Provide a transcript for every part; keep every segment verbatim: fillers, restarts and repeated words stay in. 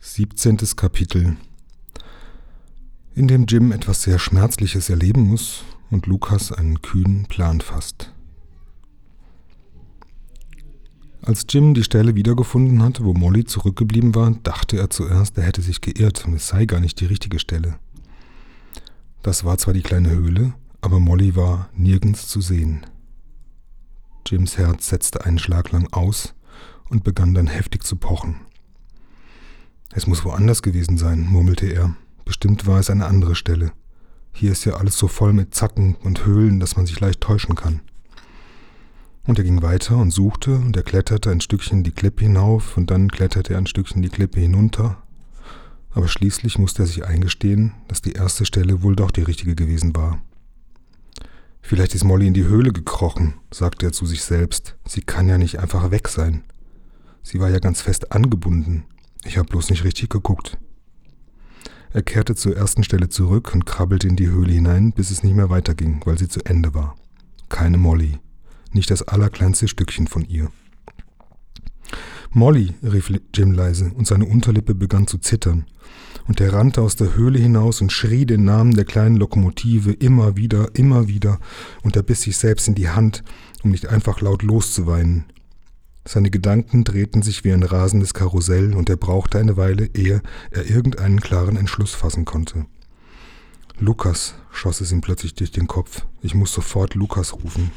Siebzehntes Kapitel, in dem Jim etwas sehr Schmerzliches erleben muss und Lukas einen kühnen Plan fasst. Als Jim die Stelle wiedergefunden hatte, wo Molly zurückgeblieben war, dachte er zuerst, er hätte sich geirrt und es sei gar nicht die richtige Stelle. Das war zwar die kleine Höhle, aber Molly war nirgends zu sehen. Jims Herz setzte einen Schlag lang aus und begann dann heftig zu pochen. Es muss woanders gewesen sein, murmelte er. Bestimmt war es eine andere Stelle. Hier ist ja alles so voll mit Zacken und Höhlen, dass man sich leicht täuschen kann. Und er ging weiter und suchte und er kletterte ein Stückchen die Klippe hinauf und dann kletterte er ein Stückchen die Klippe hinunter. Aber schließlich musste er sich eingestehen, dass die erste Stelle wohl doch die richtige gewesen war. Vielleicht ist Molly in die Höhle gekrochen, sagte er zu sich selbst. Sie kann ja nicht einfach weg sein. Sie war ja ganz fest angebunden. Ich habe bloß nicht richtig geguckt. Er kehrte zur ersten Stelle zurück und krabbelte in die Höhle hinein, bis es nicht mehr weiterging, weil sie zu Ende war. Keine Molly. Nicht das allerkleinste Stückchen von ihr. »Molly«, rief Jim leise, und seine Unterlippe begann zu zittern. Und er rannte aus der Höhle hinaus und schrie den Namen der kleinen Lokomotive immer wieder, immer wieder, und er biss sich selbst in die Hand, um nicht einfach laut loszuweinen. Seine Gedanken drehten sich wie ein rasendes Karussell, und er brauchte eine Weile, ehe er irgendeinen klaren Entschluss fassen konnte. »Lukas«, schoss es ihm plötzlich durch den Kopf. »Ich muss sofort Lukas rufen.«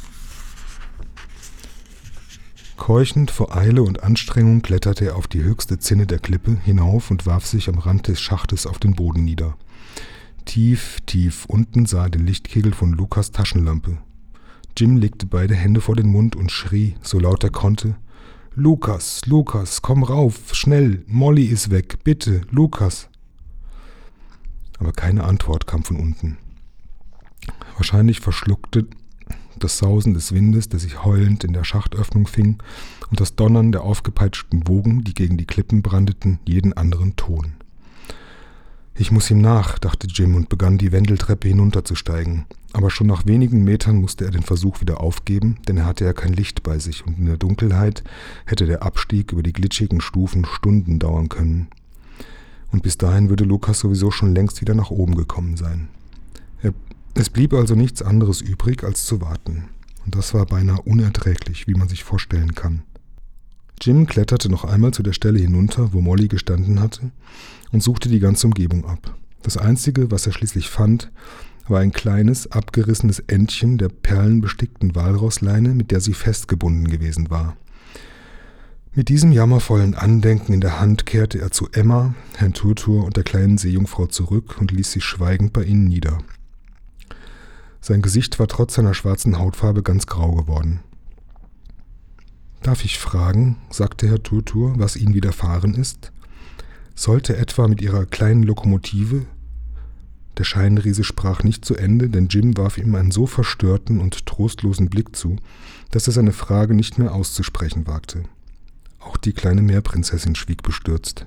Keuchend vor Eile und Anstrengung kletterte er auf die höchste Zinne der Klippe hinauf und warf sich am Rand des Schachtes auf den Boden nieder. Tief, tief unten sah er den Lichtkegel von Lukas Taschenlampe. Jim legte beide Hände vor den Mund und schrie, so laut er konnte, »Lukas, Lukas, komm rauf, schnell, Molly ist weg, bitte, Lukas!« Aber keine Antwort kam von unten. Wahrscheinlich verschluckte das Sausen des Windes, der sich heulend in der Schachtöffnung fing, und das Donnern der aufgepeitschten Wogen, die gegen die Klippen brandeten, jeden anderen Ton. »Ich muss ihm nach«, dachte Jim und begann die Wendeltreppe hinunterzusteigen. Aber schon nach wenigen Metern musste er den Versuch wieder aufgeben, denn er hatte ja kein Licht bei sich und in der Dunkelheit hätte der Abstieg über die glitschigen Stufen Stunden dauern können. Und bis dahin würde Lukas sowieso schon längst wieder nach oben gekommen sein. Er Es blieb also nichts anderes übrig, als zu warten. Und das war beinahe unerträglich, wie man sich vorstellen kann. Jim kletterte noch einmal zu der Stelle hinunter, wo Molly gestanden hatte, und suchte die ganze Umgebung ab. Das Einzige, was er schließlich fand, war ein kleines, abgerissenes Endchen der perlenbestickten Walrossleine, mit der sie festgebunden gewesen war. Mit diesem jammervollen Andenken in der Hand kehrte er zu Emma, Herrn Turtur und der kleinen Seejungfrau zurück und ließ sie schweigend bei ihnen nieder. Sein Gesicht war trotz seiner schwarzen Hautfarbe ganz grau geworden. »Darf ich fragen«, sagte Herr Turtur, »was Ihnen widerfahren ist? Sollte etwa mit Ihrer kleinen Lokomotive?« Der Scheinriese sprach nicht zu Ende, denn Jim warf ihm einen so verstörten und trostlosen Blick zu, dass er seine Frage nicht mehr auszusprechen wagte. Auch die kleine Meerprinzessin schwieg bestürzt.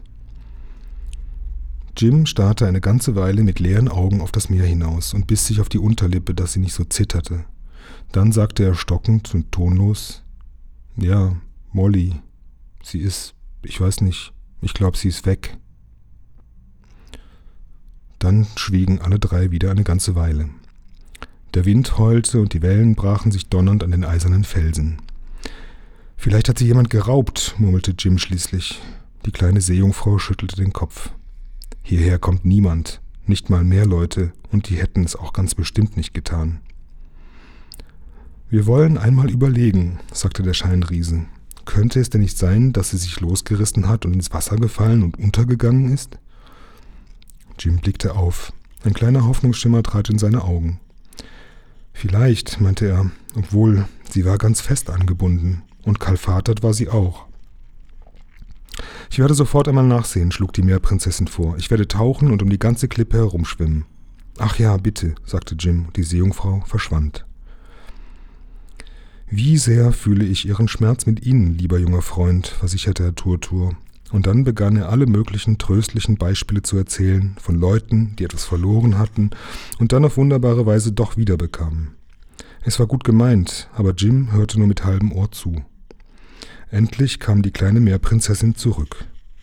Jim starrte eine ganze Weile mit leeren Augen auf das Meer hinaus und biss sich auf die Unterlippe, dass sie nicht so zitterte. Dann sagte er stockend und tonlos, »Ja, Molly, sie ist, ich weiß nicht, ich glaube, sie ist weg.« Dann schwiegen alle drei wieder eine ganze Weile. Der Wind heulte und die Wellen brachen sich donnernd an den eisernen Felsen. »Vielleicht hat sie jemand geraubt«, murmelte Jim schließlich. Die kleine Seejungfrau schüttelte den Kopf. »Hierher kommt niemand, nicht mal mehr Leute, und die hätten es auch ganz bestimmt nicht getan.« »Wir wollen einmal überlegen«, sagte der Scheinriese. »Könnte es denn nicht sein, dass sie sich losgerissen hat und ins Wasser gefallen und untergegangen ist?« Jim blickte auf. Ein kleiner Hoffnungsschimmer trat in seine Augen. »Vielleicht«, meinte er, obwohl sie war ganz fest angebunden, und kalfatert war sie auch. »Ich werde sofort einmal nachsehen«, schlug die Meerprinzessin vor. »Ich werde tauchen und um die ganze Klippe herumschwimmen.« »Ach ja, bitte«, sagte Jim, und die Seejungfrau verschwand. »Wie sehr fühle ich Ihren Schmerz mit Ihnen, lieber junger Freund«, versicherte Herr Turtur. Und dann begann er alle möglichen tröstlichen Beispiele zu erzählen, von Leuten, die etwas verloren hatten und dann auf wunderbare Weise doch wiederbekamen. Es war gut gemeint, aber Jim hörte nur mit halbem Ohr zu. Endlich kam die kleine Meerprinzessin zurück.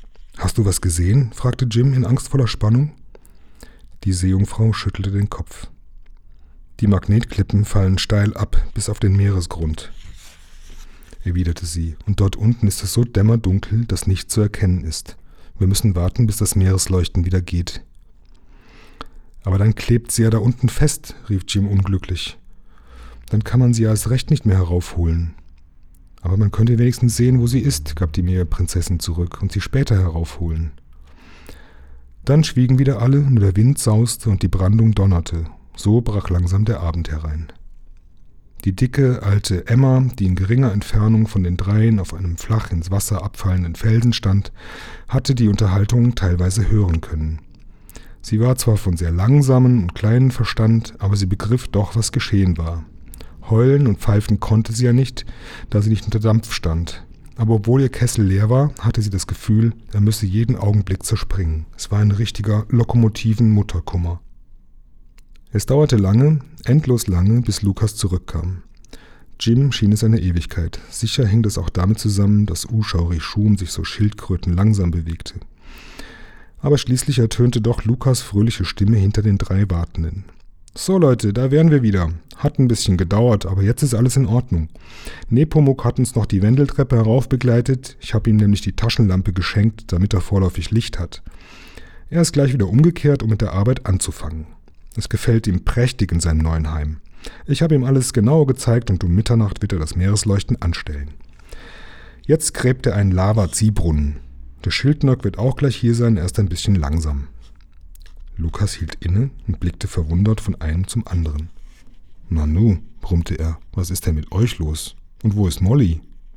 »Hast du was gesehen?« fragte Jim in angstvoller Spannung. Die Seejungfrau schüttelte den Kopf. »Die Magnetklippen fallen steil ab bis auf den Meeresgrund«, erwiderte sie, »und dort unten ist es so dämmerdunkel, dass nichts zu erkennen ist. Wir müssen warten, bis das Meeresleuchten wieder geht.« »Aber dann klebt sie ja da unten fest«, rief Jim unglücklich. »Dann kann man sie ja erst recht nicht mehr heraufholen.« »Aber man könnte wenigstens sehen, wo sie ist«, gab die Meerprinzessin zurück, »und sie später heraufholen.« Dann schwiegen wieder alle, nur der Wind sauste und die Brandung donnerte. So brach langsam der Abend herein. Die dicke, alte Emma, die in geringer Entfernung von den dreien auf einem flach ins Wasser abfallenden Felsen stand, hatte die Unterhaltung teilweise hören können. Sie war zwar von sehr langsamem und kleinem Verstand, aber sie begriff doch, was geschehen war. Heulen und pfeifen konnte sie ja nicht, da sie nicht unter Dampf stand. Aber obwohl ihr Kessel leer war, hatte sie das Gefühl, er müsse jeden Augenblick zerspringen. Es war ein richtiger Lokomotiven-Mutterkummer. Es dauerte lange, endlos lange, bis Lukas zurückkam. Jim schien es eine Ewigkeit. Sicher hing das auch damit zusammen, dass Ushau-Rishum sich so schildkrötenlangsam bewegte. Aber schließlich ertönte doch Lukas' fröhliche Stimme hinter den drei Wartenden. »So Leute, da wären wir wieder. Hat ein bisschen gedauert, aber jetzt ist alles in Ordnung. Nepomuk hat uns noch die Wendeltreppe herauf begleitet. Ich habe ihm nämlich die Taschenlampe geschenkt, damit er vorläufig Licht hat. Er ist gleich wieder umgekehrt, um mit der Arbeit anzufangen. Es gefällt ihm prächtig in seinem neuen Heim. Ich habe ihm alles genau gezeigt und um Mitternacht wird er das Meeresleuchten anstellen. Jetzt gräbt er einen Lava-Ziehbrunnen. Der Schildknock wird auch gleich hier sein, er ist ein bisschen langsam.« Lukas hielt inne und blickte verwundert von einem zum anderen. »Nanu«, brummte er, »was ist denn mit euch los? Und wo ist Molly?«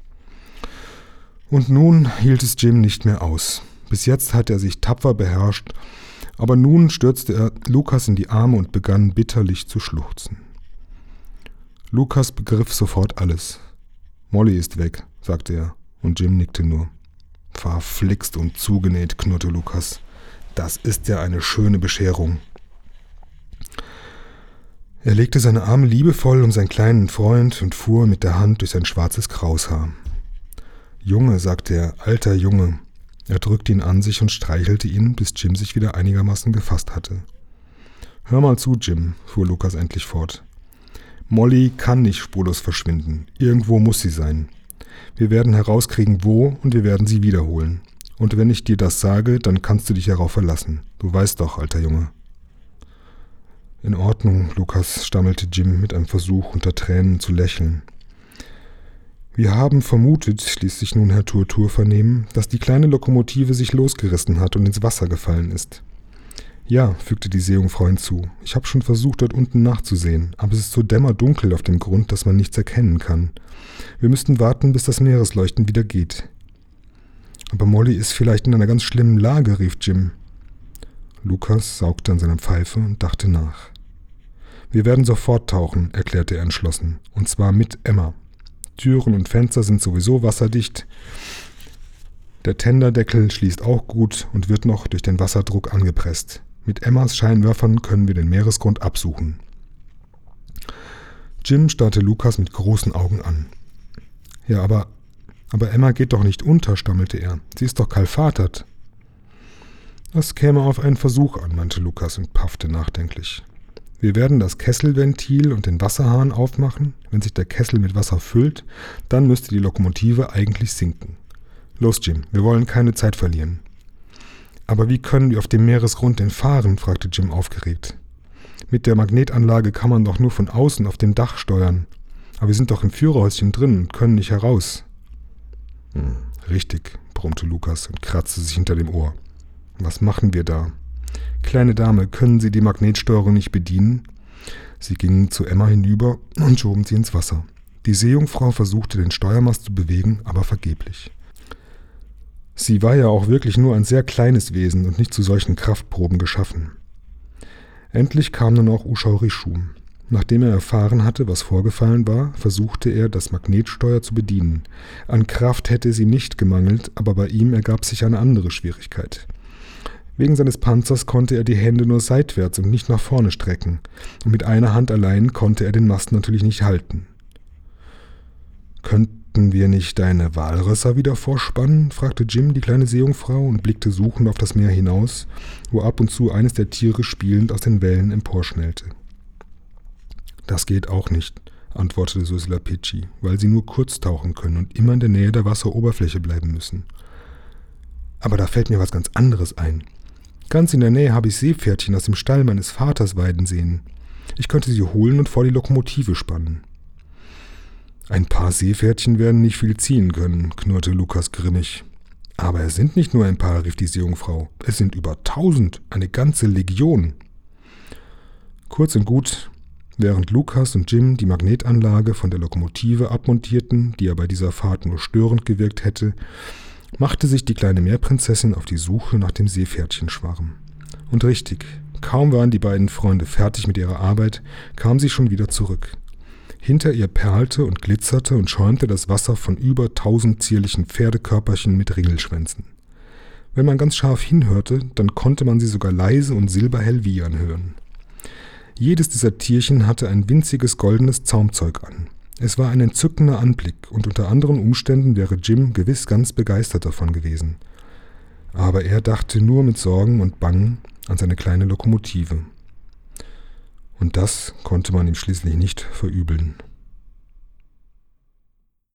Und nun hielt es Jim nicht mehr aus. Bis jetzt hatte er sich tapfer beherrscht, aber nun stürzte er Lukas in die Arme und begann bitterlich zu schluchzen. Lukas begriff sofort alles. »Molly ist weg«, sagte er, und Jim nickte nur. »Verflixt und zugenäht«, knurrte Lukas. »Das ist ja eine schöne Bescherung.« Er legte seine Arme liebevoll um seinen kleinen Freund und fuhr mit der Hand durch sein schwarzes Kraushaar. »Junge«, sagte er, »alter Junge.« Er drückte ihn an sich und streichelte ihn, bis Jim sich wieder einigermaßen gefasst hatte. »Hör mal zu, Jim«, fuhr Lukas endlich fort. »Molly kann nicht spurlos verschwinden. Irgendwo muss sie sein. Wir werden herauskriegen, wo, und wir werden sie wiederholen. Und wenn ich dir das sage, dann kannst du dich darauf verlassen. Du weißt doch, alter Junge.« »In Ordnung, Lukas«, stammelte Jim mit einem Versuch, unter Tränen zu lächeln. »Wir haben vermutet«, ließ sich nun Herr Turtur vernehmen, »dass die kleine Lokomotive sich losgerissen hat und ins Wasser gefallen ist.« »Ja«, fügte die Seejungfrau hinzu, »ich habe schon versucht, dort unten nachzusehen, aber es ist so dämmerdunkel auf dem Grund, dass man nichts erkennen kann. Wir müssten warten, bis das Meeresleuchten wieder geht.« »Aber Molly ist vielleicht in einer ganz schlimmen Lage«, rief Jim. Lukas saugte an seiner Pfeife und dachte nach. »Wir werden sofort tauchen«, erklärte er entschlossen, »und zwar mit Emma. Türen und Fenster sind sowieso wasserdicht. Der Tenderdeckel schließt auch gut und wird noch durch den Wasserdruck angepresst. Mit Emmas Scheinwerfern können wir den Meeresgrund absuchen.« Jim starrte Lukas mit großen Augen an. »Ja, aber, aber Emma geht doch nicht unter«, stammelte er. »Sie ist doch kalfatert.« »Das käme auf einen Versuch an«, meinte Lukas und paffte nachdenklich. »Wir werden das Kesselventil und den Wasserhahn aufmachen. Wenn sich der Kessel mit Wasser füllt, dann müsste die Lokomotive eigentlich sinken. Los, Jim, wir wollen keine Zeit verlieren.« »Aber wie können wir auf dem Meeresgrund denn fahren?«, fragte Jim aufgeregt. »Mit der Magnetanlage kann man doch nur von außen auf dem Dach steuern. Aber wir sind doch im Führerhäuschen drin und können nicht heraus.« Hm, »Richtig«, brummte Lukas und kratzte sich hinter dem Ohr. »Was machen wir da? Kleine Dame, können Sie die Magnetsteuerung nicht bedienen?« Sie gingen zu Emma hinüber und schoben sie ins Wasser. Die Seejungfrau versuchte, den Steuermast zu bewegen, aber vergeblich. Sie war ja auch wirklich nur ein sehr kleines Wesen und nicht zu solchen Kraftproben geschaffen. Endlich kam nun auch Ushau-Rishum. Nachdem er erfahren hatte, was vorgefallen war, versuchte er, das Magnetsteuer zu bedienen. An Kraft hätte es ihm nicht gemangelt, aber bei ihm ergab sich eine andere Schwierigkeit. Wegen seines Panzers konnte er die Hände nur seitwärts und nicht nach vorne strecken, und mit einer Hand allein konnte er den Mast natürlich nicht halten. Könnt, »Sollten wir nicht deine Walrösser wieder vorspannen?« fragte Jim die kleine Seejungfrau und blickte suchend auf das Meer hinaus, wo ab und zu eines der Tiere spielend aus den Wellen emporschnellte. »Das geht auch nicht«, antwortete Susila-Pichi, »weil sie nur kurz tauchen können und immer in der Nähe der Wasseroberfläche bleiben müssen.« »Aber da fällt mir was ganz anderes ein. Ganz in der Nähe habe ich Seepferdchen aus dem Stall meines Vaters weiden sehen. Ich könnte sie holen und vor die Lokomotive spannen.« »Ein paar Seepferdchen werden nicht viel ziehen können«, knurrte Lukas grimmig. »Aber es sind nicht nur ein paar«, rief die Seejungfrau. »Es sind über tausend, eine ganze Legion.« Kurz und gut, während Lukas und Jim die Magnetanlage von der Lokomotive abmontierten, die ja bei dieser Fahrt nur störend gewirkt hätte, machte sich die kleine Meerprinzessin auf die Suche nach dem Seepferdchenschwarm. Und richtig, kaum waren die beiden Freunde fertig mit ihrer Arbeit, kam sie schon wieder zurück. Hinter ihr perlte und glitzerte und schäumte das Wasser von über tausend zierlichen Pferdekörperchen mit Ringelschwänzen. Wenn man ganz scharf hinhörte, dann konnte man sie sogar leise und silberhell wiehern hören. Jedes dieser Tierchen hatte ein winziges goldenes Zaumzeug an. Es war ein entzückender Anblick und unter anderen Umständen wäre Jim gewiss ganz begeistert davon gewesen. Aber er dachte nur mit Sorgen und Bangen an seine kleine Lokomotive. Und das konnte man ihm schließlich nicht verübeln.